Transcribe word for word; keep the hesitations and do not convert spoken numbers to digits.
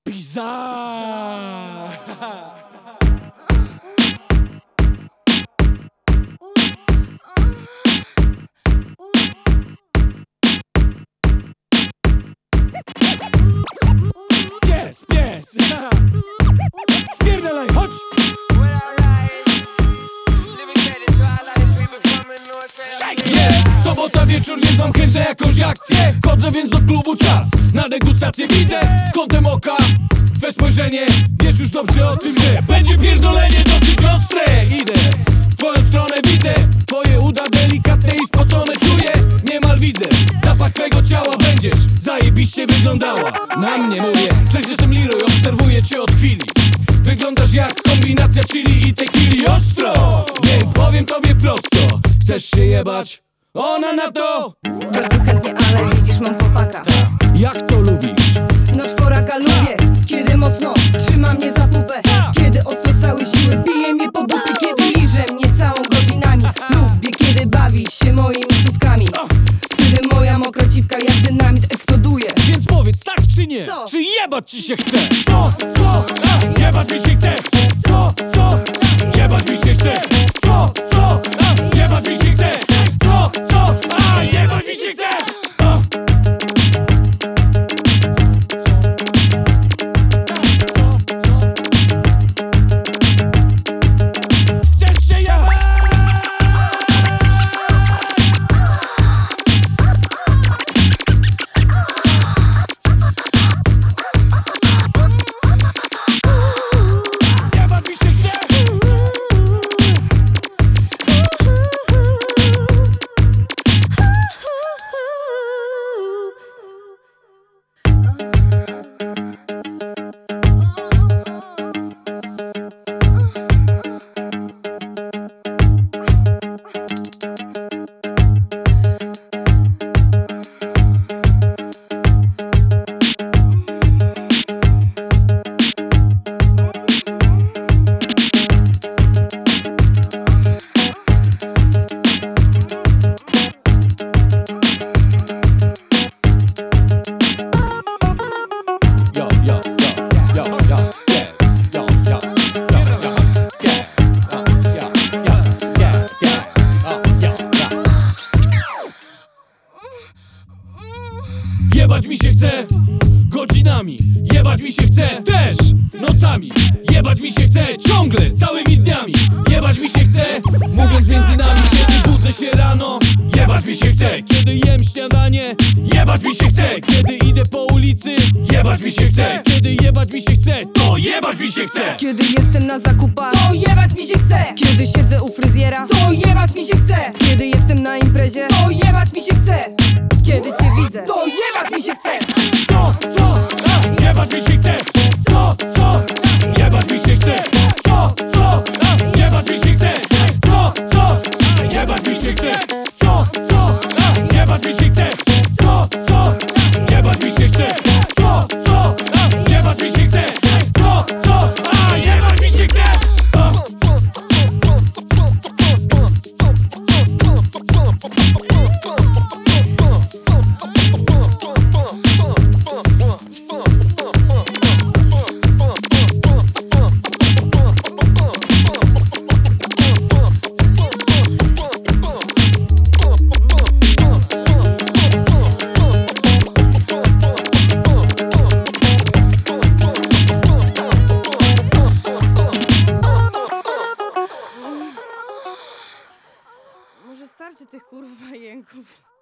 Bizarre. Pies, pies. Spierdalaj, chodź. Jest sobota wieczór, więc mam chęć na jakąś akcję. Chodzę więc do klubu, czas na degustację. Widzę kątem oka twe spojrzenie. Wiesz już dobrze o tym, że będzie pierdolenie dosyć ostre. Idę w twoją stronę, widzę twoje uda delikatne i spocone. Czuję, niemal widzę zapach twego ciała. Będziesz zajebiście wyglądała na mnie, mówię. Cześć, jestem Leroy, obserwuję cię od chwili. Wyglądasz jak kombinacja chili i tequili. Ostro, więc powiem tobie prosto. Chcesz się jebać? Ona na to! Bardzo chętnie, ale widzisz, mam chłopaka. Jak to lubisz? No czworaka lubię, kiedy mocno trzyma mnie za pupę, kiedy ostro z całej siły bije mnie po dupie, kiedy liże mnie całą godzinami. Lubię, kiedy bawi się moimi sutkami, kiedy moja mokra ciwka jak dynamit eksploduje. Więc powiedz tak czy nie? Co? Czy jebać ci się chce? Co? Co? A, jebać mi się chce! Co? Co? Jebać mi się chce! Co? Co? A, jebać mi się chce! Co? Co? A, jebać mi się chce! A. Chcesz się jebać? Jebać mi się chce! Yo, yo, yo, yo, yo, yeah, yo, yo, yo, yo, yeah, uh, yeah, yeah, yeah, yeah, uh, yeah, yeah. Jebać mi się chce godzinami, jebać mi się chce też nocami, jebać mi się chce ciągle, całymi dniami, jebać mi się chce mówiąc między nami, kiedy budzę się rano, jebać mi się chce, kiedy jem śniadanie, jebać mi się chce, kiedy idę po ulicy, jebać mi się chce, kiedy jebać mi się chce, to jebać mi się chce. Kiedy jestem na zakupach, To jebać mi się chce, kiedy siedzę u fryzjera, to jebać mi się chce, kiedy jestem na imprezie, to jebać mi się chce, kiedy cię widzę, to jebać mi się chce. Co? Co? A, jebać mi się chce. Co? Co? Jebać mi się chce. Co? Co? A, jebać mi się chce. Co? Co? A, jebać mi się chce. Co? Co? A, jebać mi się chce. Co? Co? A, jebać mi się chce. Co? Co? A, jebać mi się chce. Co? Co? A, jebać mi się chce. A. Może starczy tych kurwa jęków.